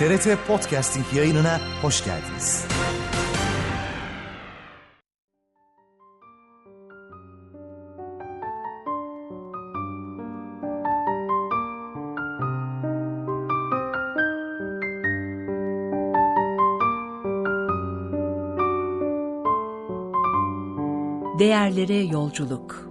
TRT Podcasting yayınına hoş geldiniz. Değerlere yolculuk.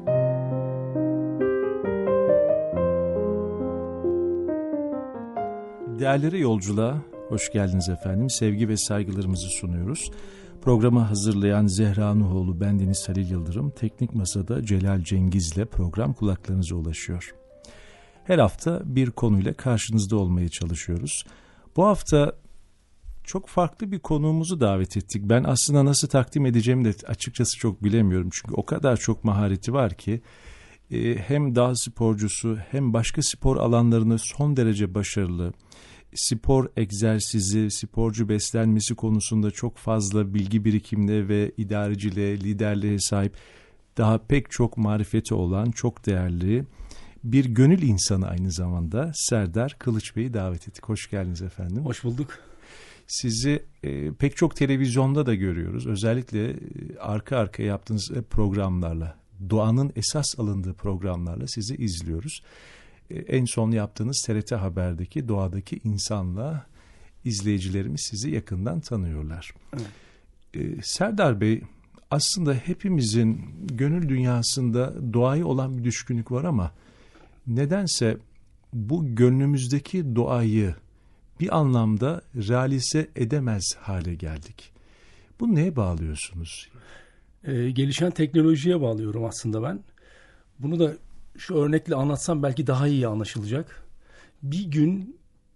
Değerlere yolculuğa hoş geldiniz efendim. Sevgi ve saygılarımızı sunuyoruz. Programı hazırlayan Zehra Nuhoğlu, bendeniz Halil Yıldırım, teknik masada Celal Cengiz'le program kulaklarınıza ulaşıyor. Her hafta bir konuyla karşınızda olmaya çalışıyoruz. Bu hafta çok farklı bir konuğumuzu davet ettik. Ben aslında nasıl takdim edeceğimi de açıkçası çok bilemiyorum. Çünkü o kadar çok mahareti var ki hem dağ sporcusu hem başka spor alanlarında son derece başarılı. Spor egzersizi, sporcu beslenmesi konusunda çok fazla bilgi birikimine ve idareciliğe, liderliğe sahip, daha pek çok marifeti olan çok değerli bir gönül insanı aynı zamanda Serdar Kılıç Bey'i davet ettik. Hoş geldiniz efendim. Hoş bulduk. Sizi pek çok televizyonda da görüyoruz. Özellikle arka arkaya yaptığınız programlarla, doğanın esas alındığı programlarla sizi izliyoruz. En son yaptığınız TRT Haber'deki doğadaki insanla izleyicilerimiz sizi yakından tanıyorlar. Evet. Serdar Bey, aslında hepimizin gönül dünyasında doğaya olan bir düşkünlük var ama nedense bu gönlümüzdeki doğayı bir anlamda realize edemez hale geldik. Bunu neye bağlıyorsunuz? Gelişen teknolojiye bağlıyorum aslında ben. Bunu da şu örnekle anlatsam belki daha iyi anlaşılacak. Bir gün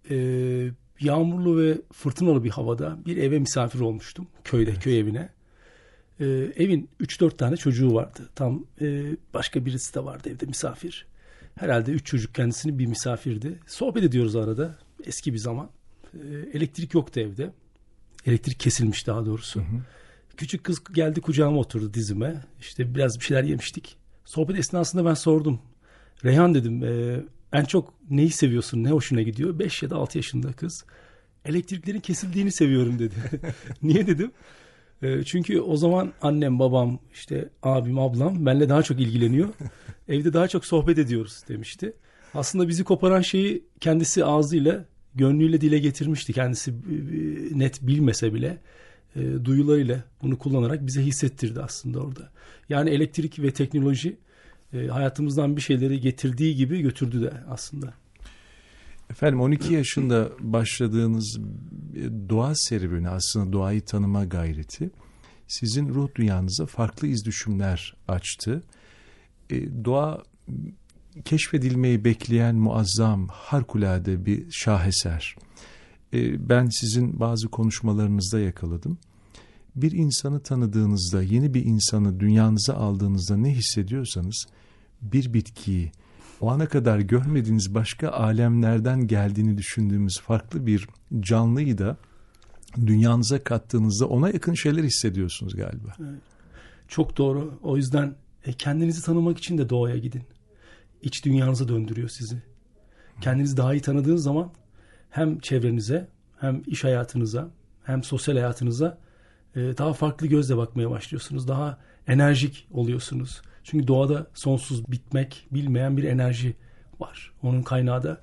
yağmurlu ve fırtınalı bir havada bir eve misafir olmuştum. Köyde, evet. Köy evine. Evin 3-4 tane çocuğu vardı. Tam başka birisi de vardı evde misafir. Herhalde 3 çocuk kendisini bir misafirdi. Sohbet ediyoruz arada. Eski bir zaman. Elektrik yoktu evde. Elektrik kesilmiş daha doğrusu. Hı hı. Küçük kız geldi kucağıma oturdu dizime. İşte biraz bir şeyler yemiştik. Sohbet esnasında ben sordum. Reyhan dedim, en çok neyi seviyorsun, ne hoşuna gidiyor? 5 ya da 6 yaşında kız. Elektriklerin kesildiğini seviyorum dedi. Niye dedim? Çünkü o zaman annem, babam, işte abim, ablam benimle daha çok ilgileniyor. Evde daha çok sohbet ediyoruz demişti. Aslında bizi koparan şeyi kendisi ağzıyla, gönlüyle dile getirmişti. Kendisi net bilmese bile duyularıyla bunu kullanarak bize hissettirdi aslında orada. Yani elektrik ve teknoloji hayatımızdan bir şeyleri getirdiği gibi götürdü de aslında. Efendim 12 yaşında başladığınız doğa serüveni, aslında doğayı tanıma gayreti sizin ruh dünyanıza farklı iz düşümler açtı. Doğa keşfedilmeyi bekleyen muazzam, harikulade bir şaheser. Ben sizin bazı konuşmalarınızda yakaladım. Bir insanı tanıdığınızda, yeni bir insanı dünyanıza aldığınızda ne hissediyorsanız, bir bitkiyi, o ana kadar görmediğiniz başka alemlerden geldiğini düşündüğümüz farklı bir canlıyı da dünyanıza kattığınızda ona yakın şeyler hissediyorsunuz galiba. Evet. Çok doğru. O yüzden kendinizi tanımak için de doğaya gidin. İç dünyanıza döndürüyor sizi. Kendinizi daha iyi tanıdığınız zaman hem çevrenize, hem iş hayatınıza, hem sosyal hayatınıza daha farklı gözle bakmaya başlıyorsunuz. Daha enerjik oluyorsunuz. Çünkü doğada sonsuz bitmek bilmeyen bir enerji var. Onun kaynağı da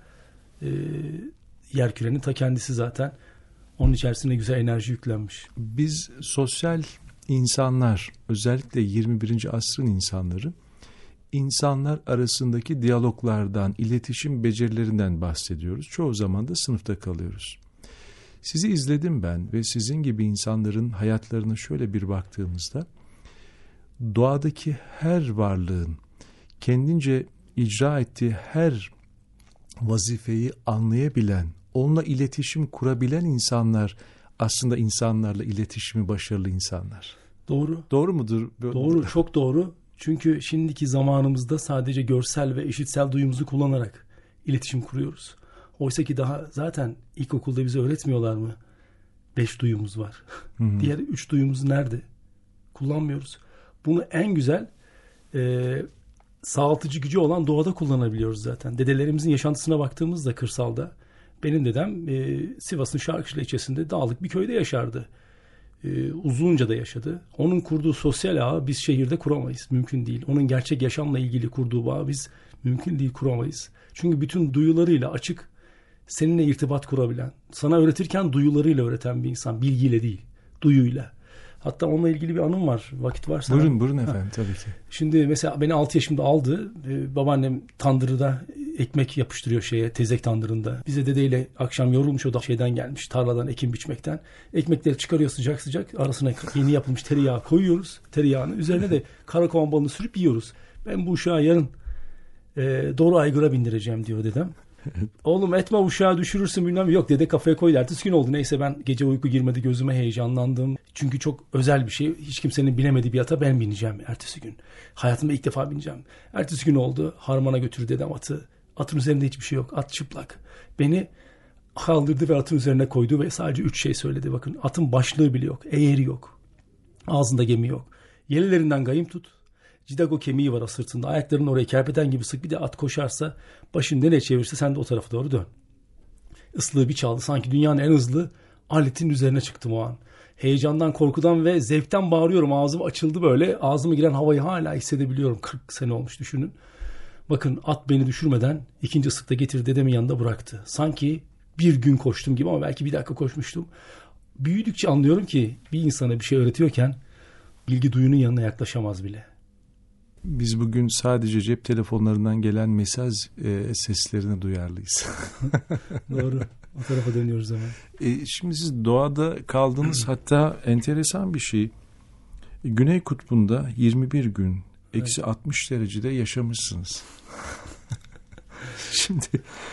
yerkürenin ta kendisi zaten. Onun içerisine güzel enerji yüklenmiş. Biz sosyal insanlar, özellikle 21. asrın insanları, insanlar arasındaki diyaloglardan, iletişim becerilerinden bahsediyoruz. Çoğu zaman da sınıfta kalıyoruz. Sizi izledim ben ve sizin gibi insanların hayatlarına şöyle bir baktığımızda, doğadaki her varlığın kendince icra ettiği her vazifeyi anlayabilen, onunla iletişim kurabilen insanlar aslında insanlarla iletişimi başarılı insanlar. Doğru. Doğru mudur? Doğru, çok doğru. Çünkü şimdiki zamanımızda sadece görsel ve işitsel duyumuzu kullanarak iletişim kuruyoruz. Oysa ki daha zaten ilkokulda bize öğretmiyorlar mı? 5 duyumuz var. Hı-hı. Diğer 3 duyumuz nerede? Kullanmıyoruz. Bunu en güzel sağaltıcı gücü olan doğada kullanabiliyoruz zaten. Dedelerimizin yaşantısına baktığımızda kırsalda Benim dedem Sivas'ın Şarkışla ilçesinde dağlık bir köyde yaşardı. Uzunca da yaşadı. Onun kurduğu sosyal ağı biz şehirde kuramayız. Mümkün değil. Onun gerçek yaşamla ilgili kurduğu bağı biz mümkün değil kuramayız. Çünkü bütün duyularıyla açık, seninle irtibat kurabilen, sana öğretirken duyularıyla öğreten bir insan. Bilgiyle değil, duyuyla. Hatta onunla ilgili bir anım var. Vakit varsa. Buyurun efendim, tabii ki. Şimdi mesela beni 6 yaşımda aldı. Babaannem tandırda ekmek yapıştırıyor tezek tandırında. Bize dedeyle akşam yorulmuş, o da şeyden gelmiş, tarladan ekim biçmekten. Ekmekleri çıkarıyor sıcak sıcak. Arasına yeni yapılmış tereyağı koyuyoruz. Tereyağını. Üzerine de karakovan balını sürüp yiyoruz. Ben bu uşağı yarın doğru aygıra bindireceğim diyor dedem. Oğlum etme uşağı düşürürsün bilmem. Yok dede kafaya koydu. Ertesi gün oldu. Neyse ben gece uyku girmedi gözüme, heyecanlandım. Çünkü çok özel bir şey. Hiç kimsenin binemediği bir ata ben bineceğim ertesi gün. Hayatımda ilk defa bineceğim. Ertesi gün oldu. Harmana götürdü dedem atı. Atın üzerinde hiçbir şey yok. At çıplak. Beni kaldırdı ve atın üzerine koydu ve sadece 3 şey söyledi. Bakın atın başlığı bile yok. Eğeri yok. Ağzında gemi yok. Yelelerinden gayım tut. Cidago kemiği var o sırtında. Ayaklarını oraya kerpeten gibi sık. Bir de at koşarsa başını nereye çevirirse sen de o tarafa doğru dön. Islığı bir çaldı. Sanki dünyanın en hızlı aletin üzerine çıktım o an. Heyecandan, korkudan ve zevkten bağırıyorum. Ağzım açıldı böyle. Ağzıma giren havayı hala hissedebiliyorum. 40 sene olmuş düşünün. Bakın at beni düşürmeden ikinci ıslıkta getirdi dedemin yanında bıraktı. Sanki bir gün koştum gibi ama belki bir dakika koşmuştum. Büyüdükçe anlıyorum ki bir insana bir şey öğretiyorken bilgi duyunun yanına yaklaşamaz bile. Biz bugün sadece cep telefonlarından gelen mesaj seslerini duyarlıyız. Doğru. O tarafa dönüyoruz hemen. Şimdi siz doğada kaldınız, hatta enteresan bir şey. Güney Kutbu'nda 21 gün eksi 60 derecede yaşamışsınız. Şimdi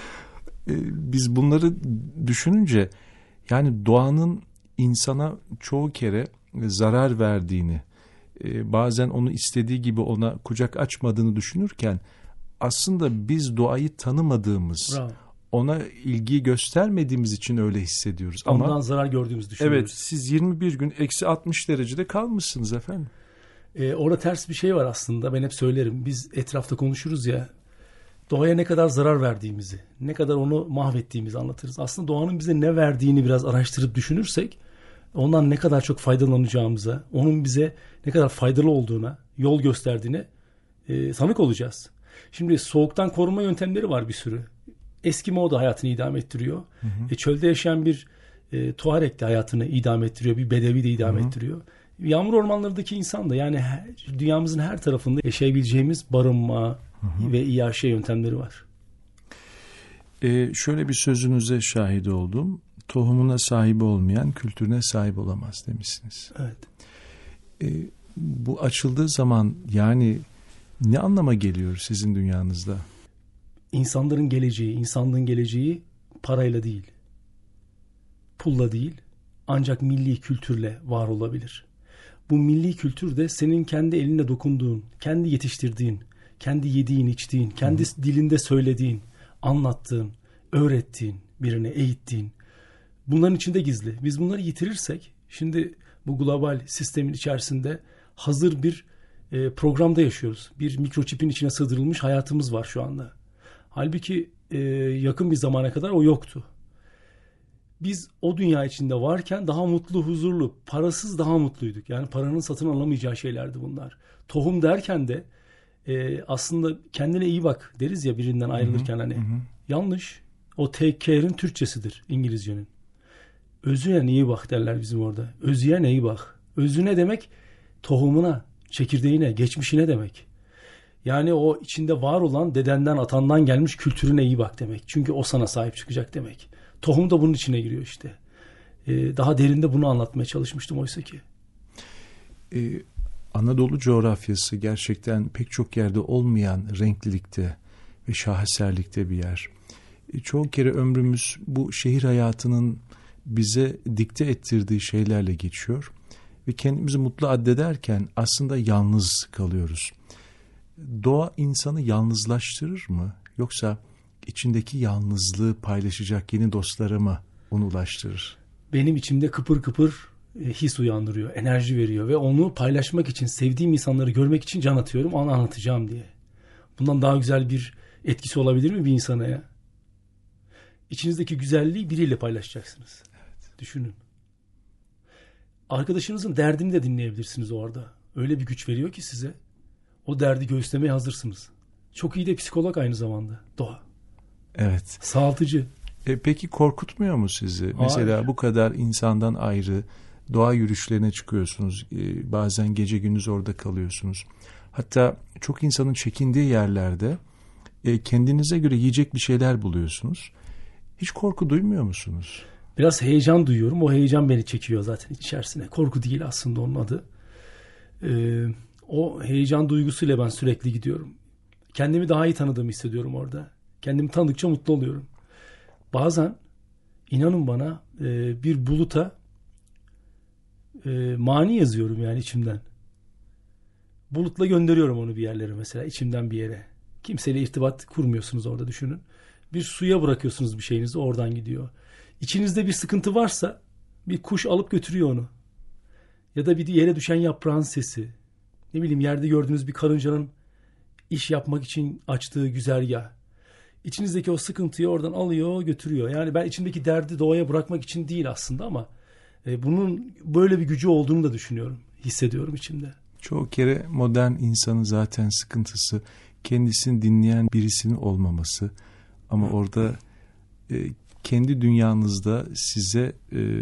biz bunları düşününce yani doğanın insana çoğu kere zarar verdiğini, bazen onu istediği gibi ona kucak açmadığını düşünürken aslında biz doğayı tanımadığımız, bravo, ona ilgi göstermediğimiz için öyle hissediyoruz. Ondan ama zarar gördüğümüzü düşünüyoruz. Evet, siz 21 gün eksi 60 derecede kalmışsınız efendim. Orada ters bir şey var aslında. Ben hep söylerim. Biz etrafta konuşuruz ya, doğaya ne kadar zarar verdiğimizi, ne kadar onu mahvettiğimizi anlatırız. Aslında doğanın bize ne verdiğini biraz araştırıp düşünürsek, ondan ne kadar çok faydalanacağımıza, onun bize ne kadar faydalı olduğuna, yol gösterdiğine tanık olacağız. Şimdi soğuktan korunma yöntemleri var bir sürü. Eskimo da hayatını idame ettiriyor. Hı hı. Çölde yaşayan bir Tuareg de hayatını idame ettiriyor. Bir Bedevi de idame ettiriyor. Yağmur ormanlarındaki insan da, yani dünyamızın her tarafında yaşayabileceğimiz barınma ve iaşe yöntemleri var. Şöyle bir sözünüze şahit oldum. Tohumuna sahibi olmayan kültürüne sahip olamaz demişsiniz. Evet. Bu açıldığı zaman yani ne anlama geliyor sizin dünyanızda? İnsanların geleceği, insanlığın geleceği parayla değil, pulla değil, ancak milli kültürle var olabilir. Bu milli kültür de senin kendi elinle dokunduğun, kendi yetiştirdiğin, kendi yediğin, içtiğin, kendi dilinde söylediğin, anlattığın, öğrettiğin, birine eğittiğin. Bunların içinde gizli. Biz bunları yitirirsek, şimdi bu global sistemin içerisinde hazır bir programda yaşıyoruz. Bir mikroçipin içine sığdırılmış hayatımız var şu anda. Halbuki yakın bir zamana kadar o yoktu. Biz o dünya içinde varken daha mutlu, huzurlu, parasız daha mutluyduk. Yani paranın satın alamayacağı şeylerdi bunlar. Tohum derken de aslında kendine iyi bak deriz ya birinden ayrılırken hani. Yanlış. O take care'in Türkçesidir İngilizcenin. Özüne iyi bak derler bizim orada. Özüne iyi bak. Özü ne demek? Tohumuna, çekirdeğine, geçmişine demek. Yani o içinde var olan dedenden, atandan gelmiş kültürüne iyi bak demek. Çünkü o sana sahip çıkacak demek. Tohum da bunun içine giriyor işte. Daha derinde bunu anlatmaya çalışmıştım oysa ki. Anadolu coğrafyası gerçekten pek çok yerde olmayan renklilikte ve şaheserlikte bir yer. Çoğu kere ömrümüz bu şehir hayatının bize dikte ettirdiği şeylerle geçiyor ve kendimizi mutlu addederken aslında yalnız kalıyoruz. Doğa insanı yalnızlaştırır mı? Yoksa içindeki yalnızlığı paylaşacak yeni dostlara mı onu ulaştırır? Benim içimde kıpır kıpır his uyandırıyor, enerji veriyor ve onu paylaşmak için, sevdiğim insanları görmek için can atıyorum, onu anlatacağım diye. Bundan daha güzel bir etkisi olabilir mi bir insana ya? İçinizdeki güzelliği biriyle paylaşacaksınız. Evet. Düşünün. Arkadaşınızın derdini de dinleyebilirsiniz orada. Öyle bir güç veriyor ki size. O derdi göğüslemeye hazırsınız. Çok iyi de psikolog aynı zamanda. Doğa. Evet. Sağaltıcı. Peki korkutmuyor mu sizi? Hayır. Mesela bu kadar insandan ayrı doğa yürüyüşlerine çıkıyorsunuz. Bazen gece gündüz orada kalıyorsunuz. Hatta çok insanın çekindiği yerlerde kendinize göre yiyecek bir şeyler buluyorsunuz. Hiç korku duymuyor musunuz? Biraz heyecan duyuyorum. O heyecan beni çekiyor zaten içerisine. Korku değil aslında onun adı. O heyecan duygusuyla ben sürekli gidiyorum. Kendimi daha iyi tanıdığımı hissediyorum orada. Kendimi tanıdıkça mutlu oluyorum. Bazen inanın bana bir buluta mani yazıyorum yani içimden. Bulutla gönderiyorum onu bir yerlere mesela, içimden bir yere. Kimseyle irtibat kurmuyorsunuz orada, düşünün. Bir suya bırakıyorsunuz bir şeyinizi, oradan gidiyor. İçinizde bir sıkıntı varsa bir kuş alıp götürüyor onu. Ya da bir yere düşen yaprağın sesi. Ne bileyim, yerde gördüğünüz bir karıncanın iş yapmak için açtığı güzergah. İçinizdeki o sıkıntıyı oradan alıyor, götürüyor. Yani ben içimdeki derdi doğaya bırakmak için değil aslında ama bunun böyle bir gücü olduğunu da düşünüyorum, hissediyorum içimde. Çoğu kere modern insanın zaten sıkıntısı kendisini dinleyen birisinin olmaması. Ama orada kendi dünyanızda size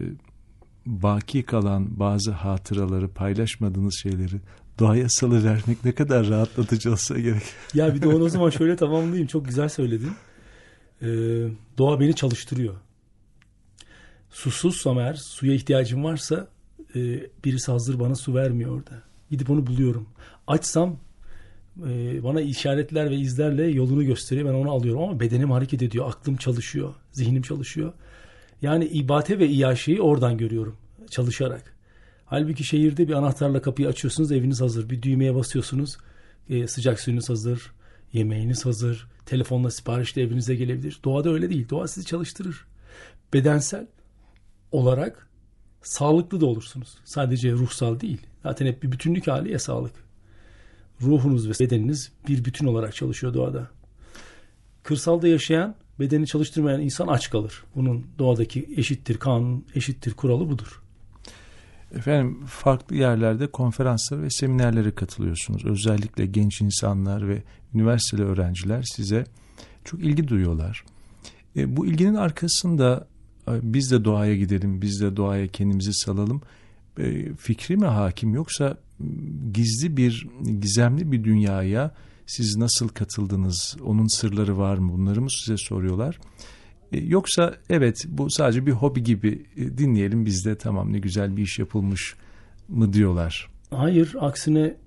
baki kalan bazı hatıraları, paylaşmadığınız şeyleri doğaya salıvermek ne kadar rahatlatıcı olsa gerek. Ya bir de onu o zaman şöyle tamamlayayım. Çok güzel söyledin. Doğa beni çalıştırıyor. Susuzsam eğer, suya ihtiyacım varsa birisi hazır bana su vermiyor orada. Gidip onu buluyorum. Açsam bana işaretler ve izlerle yolunu gösteriyor. Ben onu alıyorum ama bedenim hareket ediyor. Aklım çalışıyor. Zihnim çalışıyor. Yani ibate ve iyaşeyi oradan görüyorum. Çalışarak. Halbuki şehirde bir anahtarla kapıyı açıyorsunuz, eviniz hazır. Bir düğmeye basıyorsunuz, sıcak suyunuz hazır, yemeğiniz hazır, telefonla siparişle evinize gelebilir. Doğada öyle değil. Doğa sizi çalıştırır. Bedensel olarak sağlıklı da olursunuz. Sadece ruhsal değil. Zaten hep bir bütünlük hali ya sağlık. Ruhunuz ve bedeniniz bir bütün olarak çalışıyor doğada. Kırsalda yaşayan, bedeni çalıştırmayan insan aç kalır. Bunun doğadaki eşittir kanun, eşittir kuralı budur. Efendim, farklı yerlerde konferanslara ve seminerlere katılıyorsunuz. Özellikle genç insanlar ve üniversiteli öğrenciler size çok ilgi duyuyorlar. Bu ilginin arkasında biz de doğaya gidelim, biz de doğaya kendimizi salalım fikri mi hakim, yoksa gizemli bir dünyaya siz nasıl katıldınız, onun sırları var mı, bunları mı size soruyorlar? Yoksa evet, bu sadece bir hobi gibi, dinleyelim biz de, tamam ne güzel bir iş yapılmış mı diyorlar? Hayır, aksine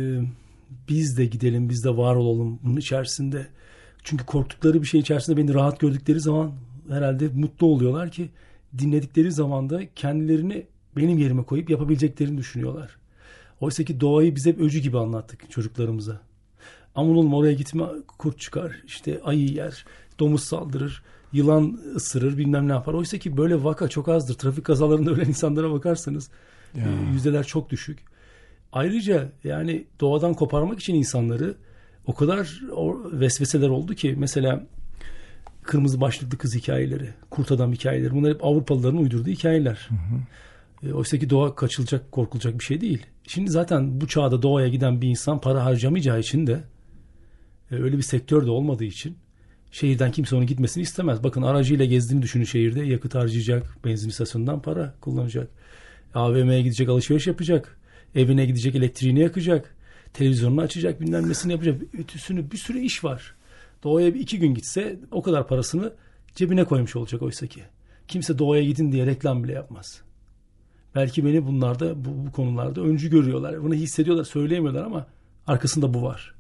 biz de gidelim, biz de var olalım bunun içerisinde. Çünkü korktukları bir şey içerisinde beni rahat gördükleri zaman herhalde mutlu oluyorlar ki dinledikleri zaman da kendilerini benim yerime koyup yapabileceklerini düşünüyorlar. Oysa ki doğayı biz hep öcü gibi anlattık çocuklarımıza. Aman oğlum oraya gitme, kurt çıkar, işte ayı yer, domuz saldırır, yılan ısırır, bilmem ne yapar. Oysa ki böyle vaka çok azdır. Trafik kazalarında ölen insanlara bakarsanız yüzdeler çok düşük. Ayrıca yani doğadan koparmak için insanları o kadar vesveseler oldu ki, mesela kırmızı başlıklı kız hikayeleri, kurt adam hikayeleri, bunlar hep Avrupalıların uydurduğu hikayeler. Oysa ki doğa kaçılacak, korkulacak bir şey değil. Şimdi zaten bu çağda doğaya giden bir insan para harcamayacağı için de öyle bir sektör de olmadığı için şehirden kimse onun gitmesini istemez. Bakın, aracıyla gezdiğini düşünün şehirde. Yakıt harcayacak, benzin istasyonundan para kullanacak. AVM'ye gidecek, alışveriş yapacak. Evine gidecek, elektriğini yakacak. Televizyonunu açacak, bilmem nesini yapacak. Ütüsünü, bir sürü iş var. Doğaya bir 2 gün gitse o kadar parasını cebine koymuş olacak oysa ki. Kimse doğaya gidin diye reklam bile yapmaz. Belki beni bunlarda, bu konularda öncü görüyorlar. Bunu hissediyorlar, söyleyemiyorlar ama arkasında bu var.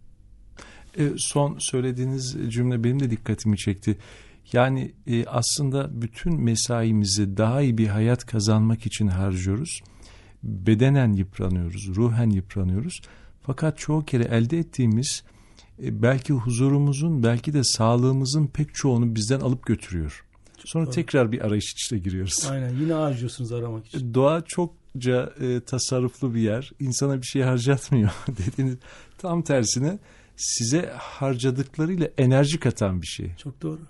Son söylediğiniz cümle benim de dikkatimi çekti. Yani aslında bütün mesaimizi daha iyi bir hayat kazanmak için harcıyoruz. Bedenen yıpranıyoruz, ruhen yıpranıyoruz. Fakat çoğu kere elde ettiğimiz belki huzurumuzun, belki de sağlığımızın pek çoğunu bizden alıp götürüyor. Sonra tekrar bir arayış içine giriyoruz. Aynen, yine harcıyorsunuz aramak için. Doğa çokça tasarruflu bir yer. İnsana bir şey harcatmıyor dediğiniz, tam tersine size harcadıklarıyla enerji katan bir şey. Çok doğru.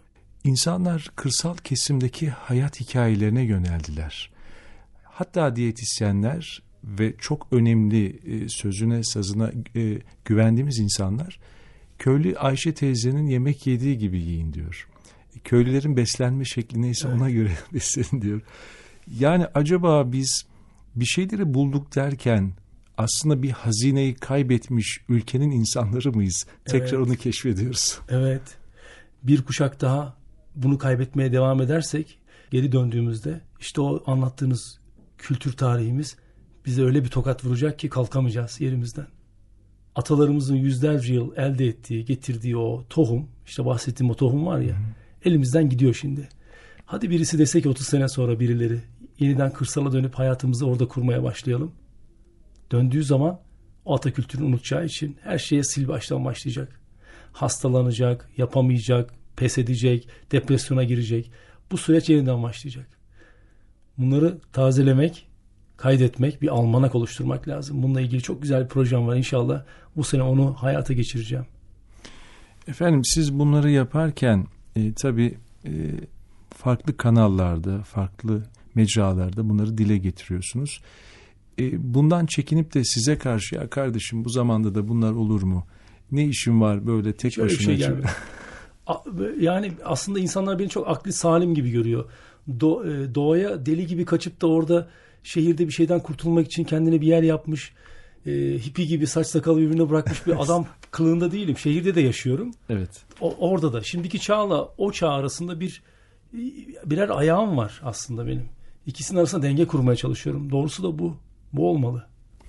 İnsanlar kırsal kesimdeki hayat hikayelerine yöneldiler. Hatta diyetisyenler ve çok önemli sözüne sazına güvendiğimiz insanlar köylü Ayşe teyzenin yemek yediği gibi yiyin diyor. Köylülerin beslenme şekli neyse ona göre beslenin diyor. Yani acaba biz bir şeyleri bulduk derken aslında bir hazineyi kaybetmiş ülkenin insanları mıyız? Tekrar onu keşfediyoruz. Evet. Bir kuşak daha bunu kaybetmeye devam edersek geri döndüğümüzde işte o anlattığınız kültür tarihimiz bize öyle bir tokat vuracak ki kalkamayacağız yerimizden. Atalarımızın yüzlerce yıl elde ettiği, getirdiği o tohum, işte bahsettiğim o tohum var ya, elimizden gidiyor şimdi. Hadi birisi dese ki 30 sene sonra birileri yeniden kırsala dönüp hayatımızı orada kurmaya başlayalım. Döndüğü zaman o ata kültürünü unutacağı için her şeye sil baştan başlayacak. Hastalanacak, yapamayacak, pes edecek, depresyona girecek. Bu süreç yeniden başlayacak. Bunları tazelemek, kaydetmek, bir almanak oluşturmak lazım. Bununla ilgili çok güzel bir projem var. İnşallah bu sene onu hayata geçireceğim. Efendim siz bunları yaparken tabii farklı kanallarda, farklı mecralarda bunları dile getiriyorsunuz. Bundan çekinip de size karşı ya kardeşim bu zamanda da bunlar olur mu? Ne işim var böyle tek şöyle başına? Bir şey gelmiyor. Yani aslında insanlar beni çok aklı salim gibi görüyor. Doğaya deli gibi kaçıp da orada şehirde bir şeyden kurtulmak için kendine bir yer yapmış, hippi gibi saç sakalı birbirine bırakmış bir adam kılığında değilim. Şehirde de yaşıyorum. Evet. Orada da. Şimdiki çağla o çağ arasında birer ayağım var aslında benim. İkisinin arasında denge kurmaya çalışıyorum. Doğrusu da bu. Bu olmalı.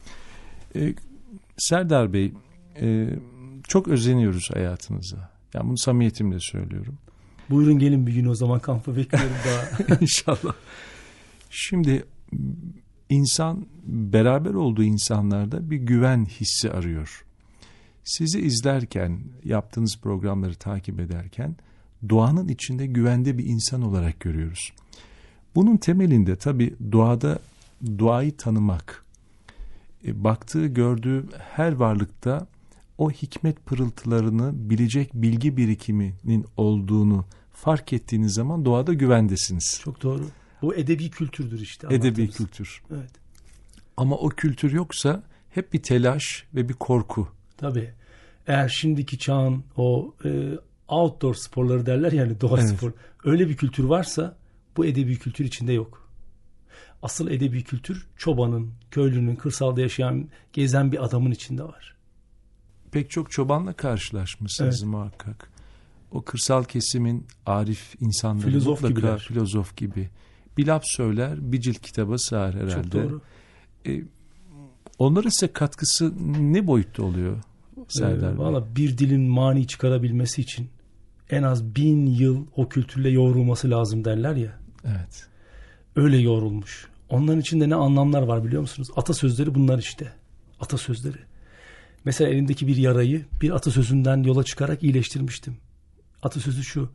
Serdar Bey, çok özeniyoruz hayatınıza. Yani bunu samimiyetimle söylüyorum. Buyurun gelin bir gün o zaman kampa bekliyorum daha. İnşallah. Şimdi insan beraber olduğu insanlarda bir güven hissi arıyor. Sizi izlerken, yaptığınız programları takip ederken doğanın içinde güvende bir insan olarak görüyoruz. Bunun temelinde tabii doğayı tanımak, baktığı, gördüğü her varlıkta o hikmet pırıltılarını bilecek bilgi birikiminin olduğunu fark ettiğiniz zaman doğada güvendesiniz. Çok doğru. Bu edebi kültürdür işte. Edebi kültür. Evet. Ama o kültür yoksa hep bir telaş ve bir korku. Tabii. Eğer şimdiki çağın o outdoor sporları derler yani doğa spor. Öyle bir kültür varsa bu edebi kültür içinde yok. Asıl edebi kültür çobanın, köylünün, kırsalda yaşayan, gezen bir adamın içinde var. Pek çok çobanla karşılaşmışsınız muhakkak. O kırsal kesimin arif insanları filozof mutlaka gibiler. Filozof gibi. Bir laf söyler, bir cilt kitaba sığar herhalde. Çok doğru. Onların size katkısı ne boyutta oluyor Serdar Bey? Valla bir dilin mani çıkarabilmesi için en az 1000 yıl o kültürle yoğrulması lazım derler ya. Evet. Öyle yoğrulmuş. Onların içinde ne anlamlar var biliyor musunuz? Atasözleri bunlar işte. Atasözleri. Mesela elimdeki bir yarayı bir atasözünden yola çıkarak iyileştirmiştim. Atasözü şu: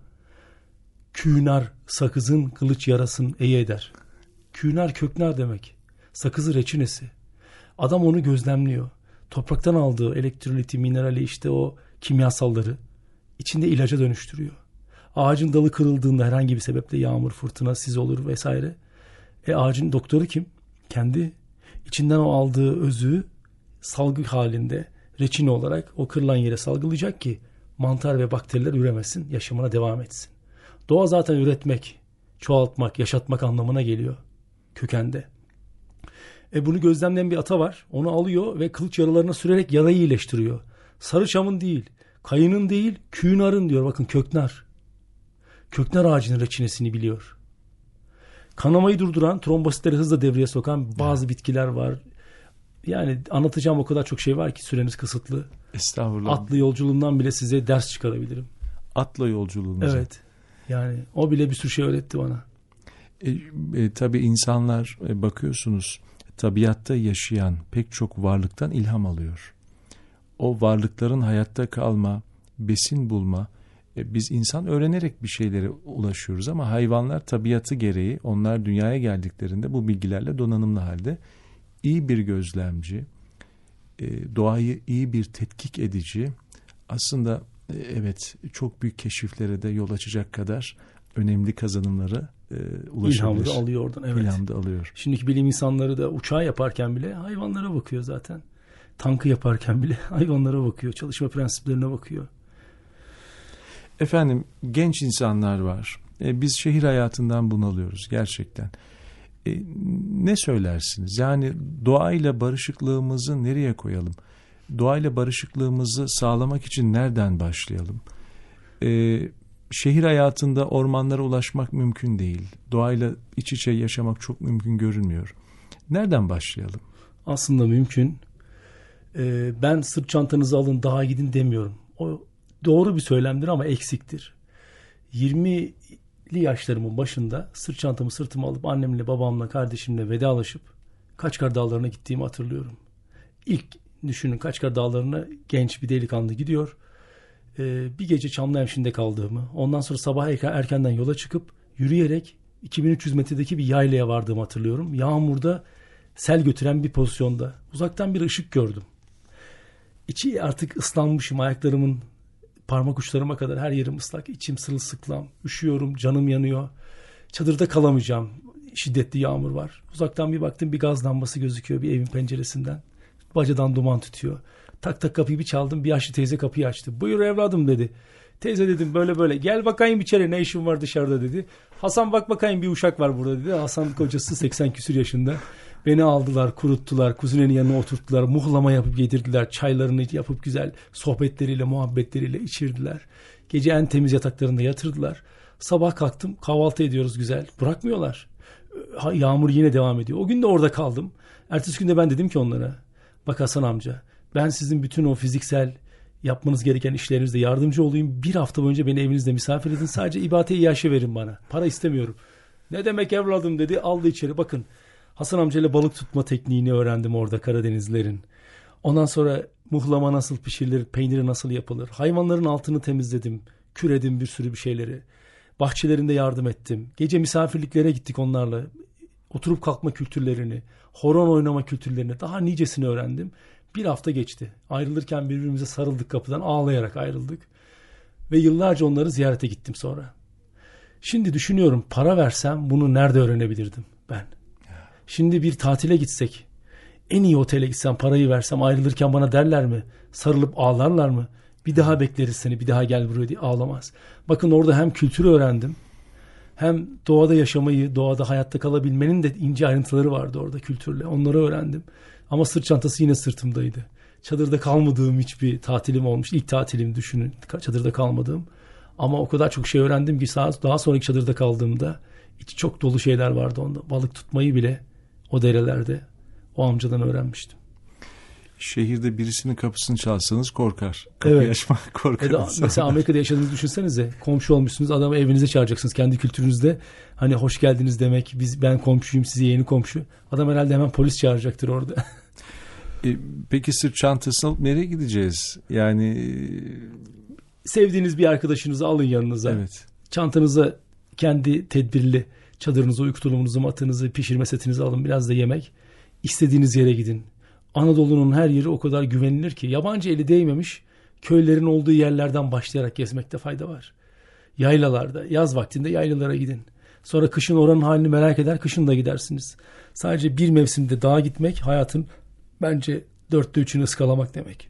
künar sakızın kılıç yarasın iyi eder. Künar köknar demek. Sakızı reçinesi. Adam onu gözlemliyor. Topraktan aldığı elektroliti, minerali, işte o kimyasalları içinde ilaca dönüştürüyor. Ağacın dalı kırıldığında herhangi bir sebeple yağmur, fırtına, sis olur vesaire. Ağacın doktoru kim? Kendi. İçinden o aldığı özü salgı halinde reçine olarak o kırılan yere salgılayacak ki mantar ve bakteriler üremesin, yaşamına devam etsin. Doğa zaten üretmek, çoğaltmak, yaşatmak anlamına geliyor kökende. Bunu gözlemleyen bir ata var. Onu alıyor ve kılıç yaralarına sürerek yarayı iyileştiriyor. Sarıçamın değil, kayının değil, künarın diyor. Bakın köknar. Köknar ağacının reçinesini biliyor. Kanamayı durduran, trombositleri hızla devreye sokan bazı bitkiler var. Yani anlatacağım o kadar çok şey var ki süremiz kısıtlı. Estağfurullah. Atlı yolculuğumdan bile size ders çıkarabilirim. Atla yolculuğunuza. Evet. Yani o bile bir sürü şey öğretti bana. Tabii insanlar bakıyorsunuz tabiatta yaşayan pek çok varlıktan ilham alıyor. O varlıkların hayatta kalma, besin bulma, biz insan öğrenerek bir şeylere ulaşıyoruz ama hayvanlar tabiatı gereği onlar dünyaya geldiklerinde bu bilgilerle donanımlı halde iyi bir gözlemci, doğayı iyi bir tetkik edici, aslında evet, çok büyük keşiflere de yol açacak kadar önemli kazanımlara ulaşabilir. İlhamı da alıyor oradan. Evet. İlham da alıyor. Şimdiki bilim insanları da uçağı yaparken bile hayvanlara bakıyor zaten. Tankı yaparken bile hayvanlara bakıyor. Çalışma prensiplerine bakıyor. Efendim, genç insanlar var. Biz şehir hayatından bunalıyoruz gerçekten. Ne söylersiniz? Yani doğayla barışıklığımızı nereye koyalım? Doğayla barışıklığımızı sağlamak için nereden başlayalım? Şehir hayatında ormanlara ulaşmak mümkün değil. Doğayla iç içe yaşamak çok mümkün görünmüyor. Nereden başlayalım? Aslında mümkün. Ben sırt çantanızı alın dağa gidin demiyorum. O doğru bir söylemdir ama eksiktir. 20'li yaşlarımın başında sırt çantamı sırtıma alıp annemle, babamla, kardeşimle vedalaşıp Kaçkar Dağları'na gittiğimi hatırlıyorum. İlk düşünün, Kaçkar Dağları'na genç bir delikanlı gidiyor. Bir gece Çamlıhemşin'de kaldığımı, ondan sonra sabah erkenden yola çıkıp yürüyerek 2300 metredeki bir yaylaya vardığımı hatırlıyorum. Yağmurda sel götüren bir pozisyonda. Uzaktan bir ışık gördüm. İçi artık ıslanmışım, ayaklarımın parmak uçlarıma kadar her yerim ıslak, içim sırılsıklam, üşüyorum, canım yanıyor. Çadırda kalamayacağım, şiddetli yağmur var. Uzaktan bir baktım, bir gaz lambası gözüküyor bir evin penceresinden. Bacadan duman tütüyor. Tak tak kapıyı bir çaldım, bir yaşlı teyze kapıyı açtı. Buyur evladım dedi. Teyze dedim, böyle böyle, gel bakayım içeri, ne işin var dışarıda dedi. Hasan bak bakayım, bir uşak var burada dedi. Hasan kocası 80 küsür yaşında. Beni aldılar, kuruttular, kuzinenin yanına oturttular, muhlama yapıp yedirdiler, çaylarını yapıp güzel sohbetleriyle, muhabbetleriyle içirdiler. Gece en temiz yataklarında yatırdılar. Sabah kalktım, kahvaltı ediyoruz güzel. Bırakmıyorlar. Yağmur yine devam ediyor. O gün de orada kaldım. Ertesi günde ben dedim ki onlara, bak Hasan amca, ben sizin bütün o fiziksel yapmanız gereken işlerinizde yardımcı olayım. Bir hafta boyunca beni evinizde misafir edin. Sadece ibadete iaşe verin bana. Para istemiyorum. Ne demek evladım dedi. Aldı içeri. Bakın, Hasan amcayla balık tutma tekniğini öğrendim orada Karadenizlerin. Ondan sonra muhlama nasıl pişirilir, peyniri nasıl yapılır. Hayvanların altını temizledim. Küredim bir sürü bir şeyleri. Bahçelerinde yardım ettim. Gece misafirliklere gittik onlarla. Oturup kalkma kültürlerini, horon oynama kültürlerini, daha nicesini öğrendim. Bir hafta geçti. Ayrılırken birbirimize sarıldık kapıdan. Ağlayarak ayrıldık. Ve yıllarca onları ziyarete gittim sonra. Şimdi düşünüyorum, para versem bunu nerede öğrenebilirdim ben? Şimdi bir tatile gitsek, en iyi otele gitsem, parayı versem, ayrılırken bana derler mi? Sarılıp ağlarlar mı? Bir daha bekleriz seni, bir daha gel buraya diye. Ağlamaz. Bakın orada hem kültürü öğrendim, hem doğada yaşamayı, doğada hayatta kalabilmenin de ince ayrıntıları vardı orada kültürle. Onları öğrendim. Ama sırt çantası yine sırtımdaydı. Çadırda kalmadığım hiçbir tatilim olmuş. İlk tatilim düşünün, çadırda kalmadığım. Ama o kadar çok şey öğrendim ki daha sonraki çadırda kaldığımda içi çok dolu şeyler vardı onda. Balık tutmayı bile o derelerde o amcadan öğrenmiştim. Şehirde birisinin kapısını çalsanız korkar. Kapıyı açmak korkar. Mesela Amerika'da yaşadığınızı düşünsenize. Komşu olmuşsunuz, adamı evinize çağıracaksınız kendi kültürünüzde. Hani hoş geldiniz demek. Ben komşuyum, size yeni komşu. Adam herhalde hemen polis çağıracaktır orada. Peki sırt çantasını alıp nereye gideceğiz? Yani sevdiğiniz bir arkadaşınızı alın yanınıza. Evet. Çantanıza kendi tedbirli çadırınızı, uyku tulumunuzu, matınızı, pişirme setinizi alın. Biraz da yemek. İstediğiniz yere gidin. Anadolu'nun her yeri o kadar güvenilir ki yabancı eli değmemiş köylerin olduğu yerlerden başlayarak gezmekte fayda var. Yaylalarda, yaz vaktinde yaylalara gidin. Sonra kışın oranın halini merak eder, kışın da gidersiniz. Sadece bir mevsimde dağa gitmek hayatın bence 3'ünü ıskalamak demek.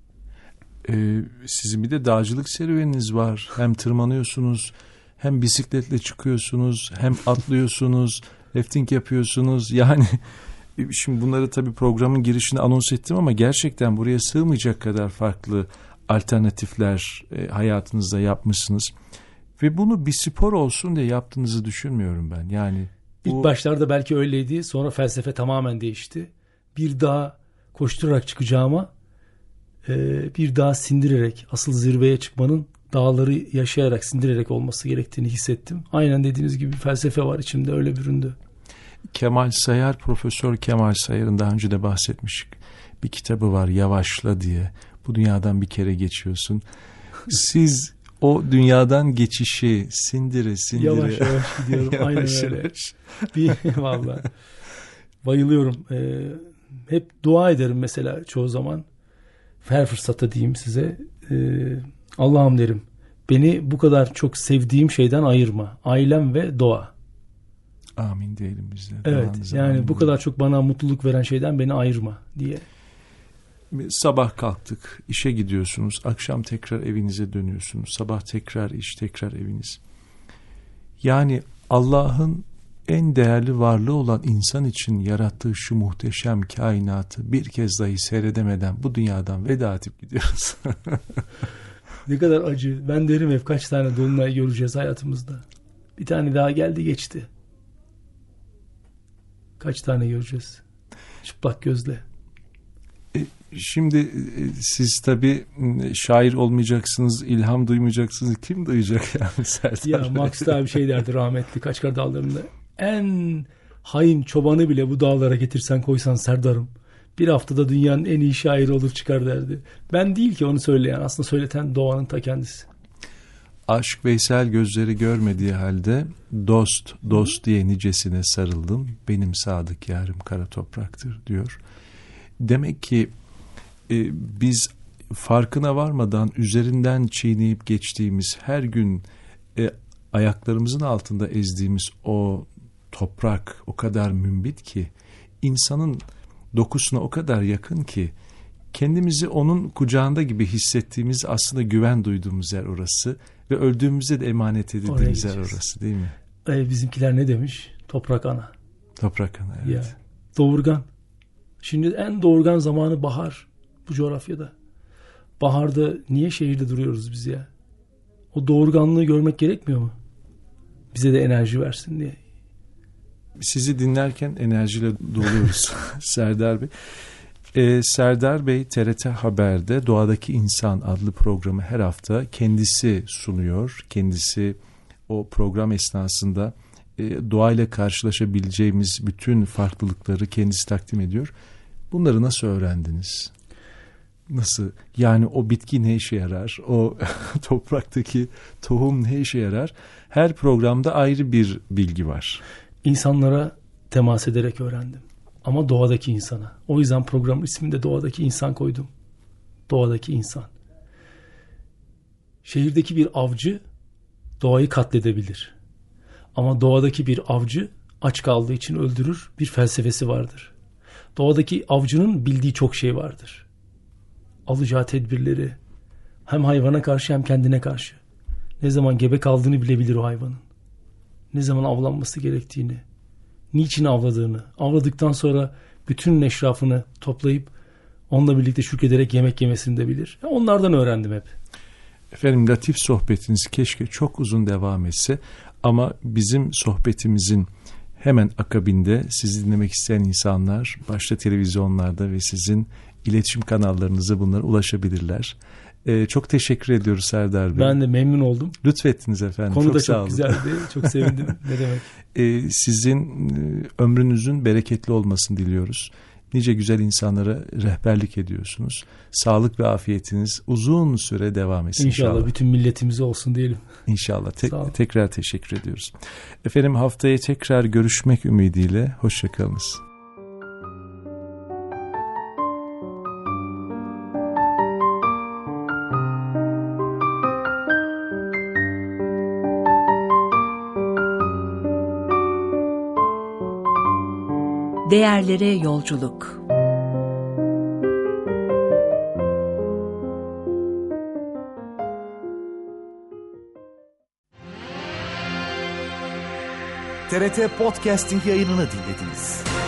Sizin bir de dağcılık serüveniniz var. Hem tırmanıyorsunuz, hem bisikletle çıkıyorsunuz, hem atlıyorsunuz, rafting yapıyorsunuz. Yani şimdi bunları tabii programın girişinde anons ettim ama gerçekten buraya sığmayacak kadar farklı alternatifler hayatınızda yapmışsınız. Ve bunu bir spor olsun diye yaptığınızı düşünmüyorum ben. Yani İlk başlarda belki öyleydi. Sonra felsefe tamamen değişti. Bir dağa koşturarak çıkacağıma bir dağa sindirerek, asıl zirveye çıkmanın dağları yaşayarak, sindirerek olması gerektiğini hissettim. Aynen dediğiniz gibi bir felsefe var içimde, öyle büründü. Kemal Sayar, Profesör Kemal Sayar'ın daha önce de bahsetmiştik. Bir kitabı var, Yavaşla diye. Bu dünyadan bir kere geçiyorsun. Siz o dünyadan geçişi sindire. Yavaş yavaş gidiyorum. Yavaş aynen öyle. Vallahi bayılıyorum. Hep dua ederim mesela çoğu zaman. Her fırsatta diyeyim size. Allah'ım derim, beni bu kadar çok sevdiğim şeyden ayırma. Ailem ve doğa. Amin diyelim biz de. Evet, yani bu kadar çok bana mutluluk veren şeyden beni ayırma diye. Sabah kalktık, işe gidiyorsunuz, akşam tekrar evinize dönüyorsunuz, sabah tekrar iş, tekrar eviniz. Yani Allah'ın en değerli varlığı olan insan için yarattığı şu muhteşem kainatı bir kez dahi seyredemeden bu dünyadan veda edip gidiyoruz. Ne kadar acı. Ben derim hep, kaç tane dolunay göreceğiz hayatımızda. Bir tane daha geldi geçti. Kaç tane göreceğiz? Çıplak gözle. Şimdi siz tabii şair olmayacaksınız, ilham duymayacaksınız. Kim duyacak yani Serdar? Ya Max da bir şey derdi rahmetli Kaçkar Dağları'nda. En hain çobanı bile bu dağlara getirsen koysan Serdar'ım, bir haftada dünyanın en iyi şairi olur çıkar derdi. Ben değil ki onu söyleyen, aslında söyleten doğanın ta kendisi. Aşk Veysel gözleri görmediği halde dost dost diye nicesine sarıldım. Benim sadık yarım kara topraktır diyor. Demek ki biz farkına varmadan üzerinden çiğneyip geçtiğimiz, her gün ayaklarımızın altında ezdiğimiz o toprak o kadar mümbit ki, insanın dokusuna o kadar yakın ki, kendimizi onun kucağında gibi hissettiğimiz, aslında güven duyduğumuz yer orası ve öldüğümüzde de emanet edildiğimiz yer orası, değil mi? Bizimkiler ne demiş? Toprak ana. Toprak ana, evet. Ya, doğurgan. Şimdi en doğurgan zamanı bahar bu coğrafyada. Baharda niye şehirde duruyoruz biz ya? O doğurganlığı görmek gerekmiyor mu? Bize de enerji versin diye. Sizi dinlerken enerjiyle doluyoruz Serdar Bey. Serdar Bey TRT Haber'de Doğadaki İnsan adlı programı her hafta kendisi sunuyor. Kendisi o program esnasında doğayla karşılaşabileceğimiz bütün farklılıkları kendisi takdim ediyor. Bunları nasıl öğrendiniz? Nasıl? Yani o bitki ne işe yarar? O topraktaki tohum ne işe yarar? Her programda ayrı bir bilgi var. İnsanlara temas ederek öğrendim. Ama doğadaki insana. O yüzden programın ismini de Doğadaki İnsan koydum. Doğadaki insan. Şehirdeki bir avcı doğayı katledebilir. Ama doğadaki bir avcı aç kaldığı için öldürür, bir felsefesi vardır. Doğadaki avcının bildiği çok şey vardır. Alacağı tedbirleri, hem hayvana karşı hem kendine karşı. Ne zaman gebe kaldığını bilebilir o hayvanın. Ne zaman avlanması gerektiğini, niçin avladığını, avladıktan sonra bütün eşrafını toplayıp onunla birlikte şükrederek yemek yemesini de bilir. Onlardan öğrendim hep. Efendim, latif sohbetiniz keşke çok uzun devam etse, ama bizim sohbetimizin hemen akabinde sizi dinlemek isteyen insanlar başta televizyonlarda ve sizin iletişim kanallarınıza bunlara ulaşabilirler. Çok teşekkür ediyoruz Serdar Bey. Ben de memnun oldum. Lütfettiniz efendim. Konu çok da sağ çok olun. güzeldi. Çok sevindim. Ne demek. Sizin ömrünüzün bereketli olmasını diliyoruz. Nice güzel insanlara rehberlik ediyorsunuz. Sağlık ve afiyetiniz uzun süre devam etsin inşallah. İnşallah bütün milletimize olsun diyelim. İnşallah. Tekrar teşekkür ediyoruz. Efendim, haftaya tekrar görüşmek ümidiyle. Hoşçakalınız. Değerlere yolculuk. TRT Podcasting yayınını dinlediniz.